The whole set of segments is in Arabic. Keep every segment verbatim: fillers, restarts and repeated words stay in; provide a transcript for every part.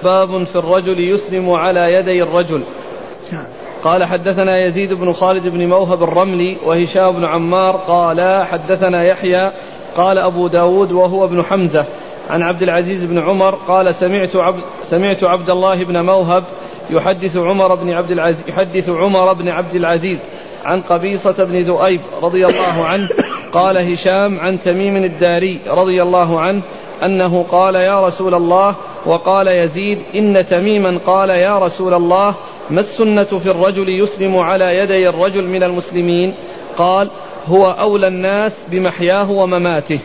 باب في الرجل يسلم على يدي الرجل. قال حدثنا يزيد بن خالد بن موهب الرملي وهشام بن عمار قال حدثنا يحيى قال أبو داود وهو ابن حمزة عن عبد العزيز بن عمر قال سمعت عبد, سمعت عبد الله بن موهب يحدث عمر بن عبد العزيز, يحدث عمر بن عبد العزيز عن قبيصة بن ذؤيب رضي الله عنه قال هشام عن تميم الداري رضي الله عنه أنه قال يا رسول الله، وقال يزيد إن تميما قال يا رسول الله ما السنة في الرجل يسلم على يدي الرجل من المسلمين؟ قال هو أولى الناس بمحياه ومماته.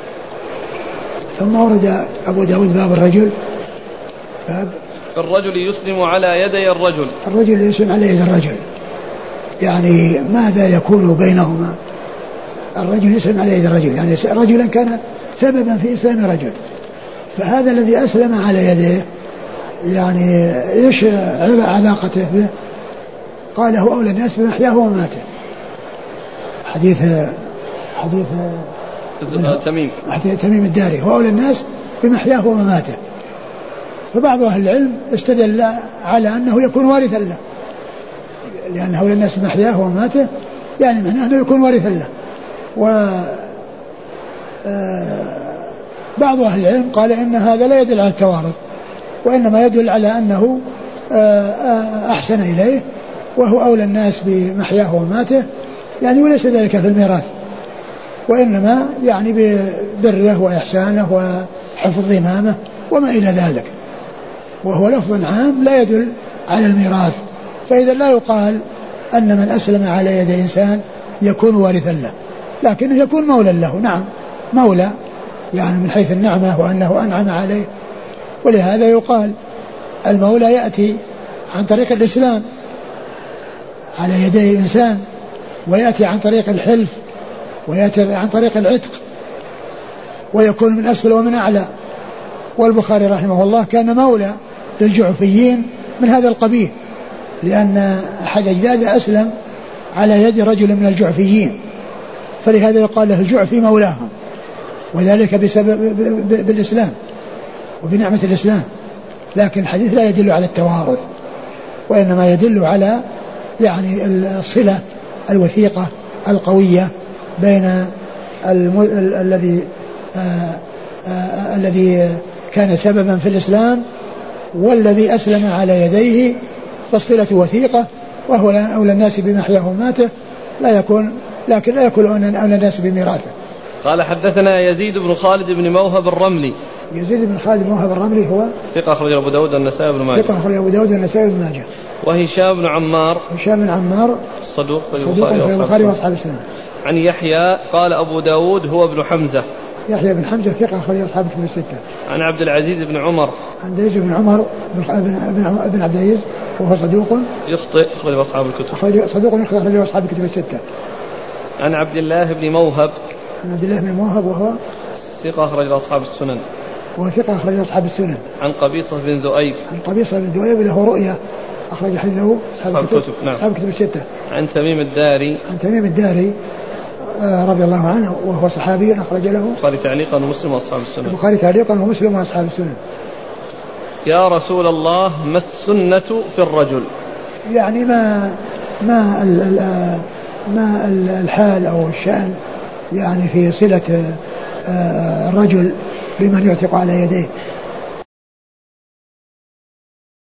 ثم ورد أبو داود باب الرجل باب في الرجل يسلم على يدي الرجل. الرجل يسلم على يدي الرجل، يعني ماذا يكون بينهما؟ الرجل يسلم على يدي الرجل، يعني رجلا كان سببا في إسلام رجل، فهذا الذي أسلم على يديه يعني إيش علاقته به؟ قال هو أولى الناس بمحياه ومماته. حديث حديث تميم حديث تميم الداري هو أولى الناس بمحياه ومماته. فبعض أهل العلم استدل على أنه يكون وارثا له، لأن أولى الناس بمحياه ومماته يعني معناه أنه يكون وارثا له. و بعض أهل العلم قال إن هذا لا يدل على التوارث، وإنما يدل على أنه أحسن إليه وهو أولى الناس بمحياه ومماته، يعني وليس ذلك في الميراث، وإنما يعني ببره وإحسانه وحفظ ذمامه وما إلى ذلك، وهو لفظ عام لا يدل على الميراث. فإذا لا يقال أن من أسلم على يد إنسان يكون وارثا له، لكنه يكون مولى له. نعم مولى، يعني من حيث النعمة وأنه أنعم عليه. ولهذا يقال المولى يأتي عن طريق الإسلام على يدي إنسان، ويأتي عن طريق الحلف، ويأتي عن طريق العتق، ويكون من أسفل ومن أعلى. والبخاري رحمه الله كان مولى للجعفيين من هذا القبيل، لأن أحد أجداده أسلم على يد رجل من الجعفيين، فلهذا يقال له الجعفي مولاهم، وذلك بسبب بالإسلام وبنعمة الإسلام. لكن الحديث لا يدل على التوارث، وإنما يدل على يعني الصلة الوثيقة القوية بين الذي الذي كان سببا في الإسلام والذي أسلم على يديه، فالصلة وثيقة، وهو أولى الناس بمحياه ومماته، لا يكون لكن لا يكون أولى الناس بميراثه. قال حدثنا يزيد بن خالد بن موهب الرملي. يزيد بن خالد بن موهب الرملي هو ثقة أخرج أبو داود والنسائي بن ماجه. ثقة أخرج أبو داود والنسائي بن ماجه. وهشام بن عمار. هشام بن عمار صدوق في البخاري وأصحاب السنة. عن يحيى قال أبو داود هو ابن حمزة. يحيى بن حمزة ثقة أخرج أصحاب الكتب الستة. عن عبد العزيز بن عمر. عن عبد بن عمر بن بن عبد العزيز وهو صدوق يخطئ أخرج أصحاب الكتب. صدوق يخطئ أخرج أصحاب الكتب الستة. عن عبد الله بن موهب. عن عبد الله بن موهب وهو ثقة أخرج أصحاب السنن. وهو ثقة أخرج أصحاب السنن. عن قبيصة بن ذؤيب. عن قبيصة بن ذؤيب له رؤيا أخرج حديثه أصحاب الكتب. نعم. أصحاب الكتب الستة. عن تميم الداري. عن تميم الداري آه رضي الله عنه وهو صحابي أخرج له البخاري تعليقا ومسلم وأصحاب السنن. البخاري تعليقا ومسلم وأصحاب السنن. يا رسول الله ما السنة في الرجل؟ يعني ما ما ال ما الحال أو الشأن يعني في صلة الرجل بمن يعتق على يديه.